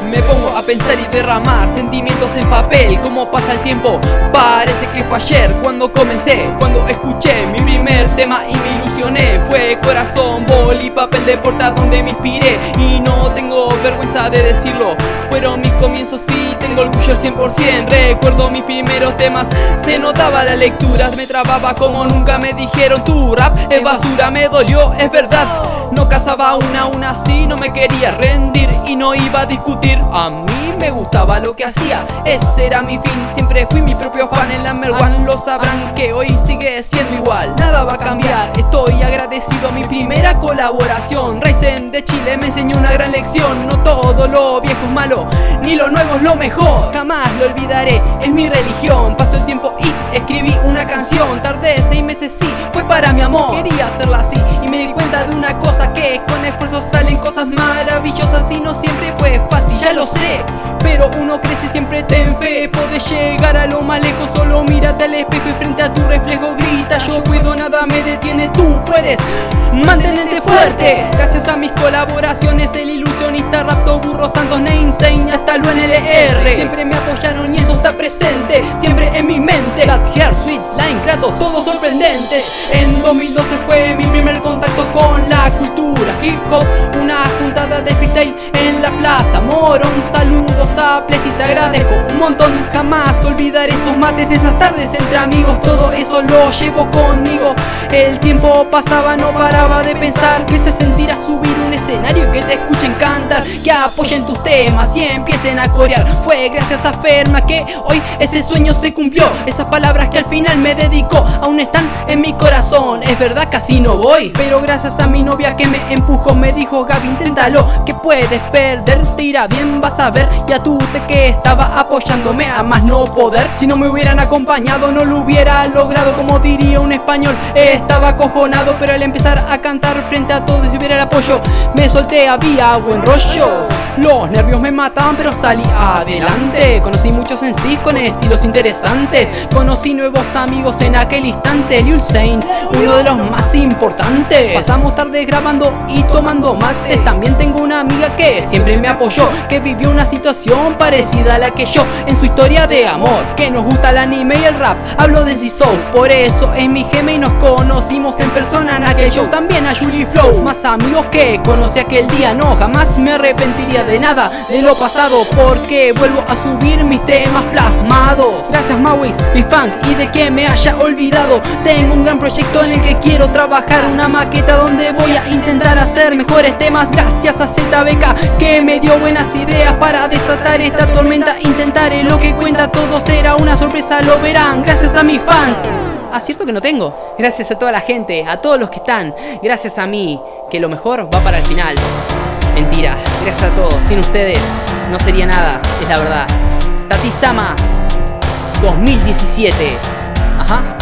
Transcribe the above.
Me pongo a pensar y derramar sentimientos en papel. Como pasa el tiempo, parece que fue ayer cuando comencé. Cuando escuché mi primer tema y me ilusioné. Fue corazón, bol y papel de portada donde me inspiré. Y no tengo vergüenza de decirlo, fueron mis comienzos y tengo orgullo al 100%. Recuerdo mis primeros temas, se notaba la lectura, me trababa como nunca. Me dijeron tu rap es basura, me dolió, es verdad. No cazaba aún así, no me quería rendir y no iba a discutir. A mí me gustaba lo que hacía, ese era mi fin. Siempre fui mi propio fan, en la One lo sabrán que hoy sigue siendo igual. Nada va a cambiar, estoy agradecido a mi primera colaboración. Ryzen de Chile me enseñó una gran lección. No todo lo viejo es malo, ni lo nuevo es lo mejor. Jamás lo olvidaré, es mi religión. Pasó el tiempo y escribí una canción. Tardé 6 meses, sí, fue para mi amor. Quería hacerla así y me di cuenta de una cosa, que con esfuerzo salen cosas maravillosas y no siempre fue fácil, ya lo sé. Pero uno crece, siempre ten fe, podés llegar a lo más lejos. Solo mírate al espejo y frente a tu reflejo grita: yo puedo, nada me detiene, tú puedes, mantenerte fuerte. Gracias a mis colaboraciones, el ilusionista, Rapto, Burro, Santos, Neinsane, hasta lo NLR. Siempre me apoyaron y eso está presente, siempre en mi mente. That Hair, Sweet Line, Kratos, todos sorprendentes. En 2012 fue mi primer contacto con la cultura hip hop, una juntada de freestyle en la Plaza Morón. Saludos a Ples y te agradezco un montón. Jamás olvidaré esos mates, esas tardes entre amigos. Todo eso lo llevo conmigo. El tiempo pasaba, no paraba de pensar que se sentirá subir un escenario y que te escuchen cantar, que apoyen tus temas y empiecen a corear. Fue gracias a Ferma que hoy ese sueño se cumplió. Esas palabras que al final me dedicó aún están en mi corazón. Es verdad, casi no voy, pero gracias a mi novia que me empujó, me dijo: Gaby, inténtalo, que puedes perder, te irá bien, vas a ver. Y a Tute que estaba apoyándome a más no poder. Si no me hubieran acompañado no lo hubiera logrado. Como diría un español, estaba acojonado, pero al empezar a cantar frente a todos y ver el apoyo, me solté, había buen rollo. Los nervios me mataban pero salí adelante. Conocí muchos en sí con estilos interesantes. Conocí nuevos amigos en aquel instante. Lil Saint, uno de los más importantes. Pasamos tardes grabando y tomando mates. También tengo una amiga que siempre me apoyó, que vivió una situación parecida a la que yo en su historia de amor. Que nos gusta el anime y el rap, hablo de Zizou, por eso es mi gema y nos conocimos en persona en aquel show. También a Julie Flow, más amigos que conocí aquel día. No, jamás me arrepentiría de nada de lo pasado, porque vuelvo a subir mis temas plasmados. Gracias Mawis, Big Funk, y de que me haya olvidado. Tengo un gran proyecto en el que quiero trabajar, una maqueta donde voy a intentar hacer mejores temas. Gracias a ZBK que me dio buenas ideas para desatar esta tormenta. Intentaré lo que cuenta, todo será una sorpresa, lo verán. Gracias a mis fans. Ah, cierto que no tengo. Gracias a toda la gente, a todos los que están. Gracias a mí, que lo mejor va para el final. Mentira, gracias a todos. Sin ustedes no sería nada, es la verdad. Tati Sama 2017. Ajá.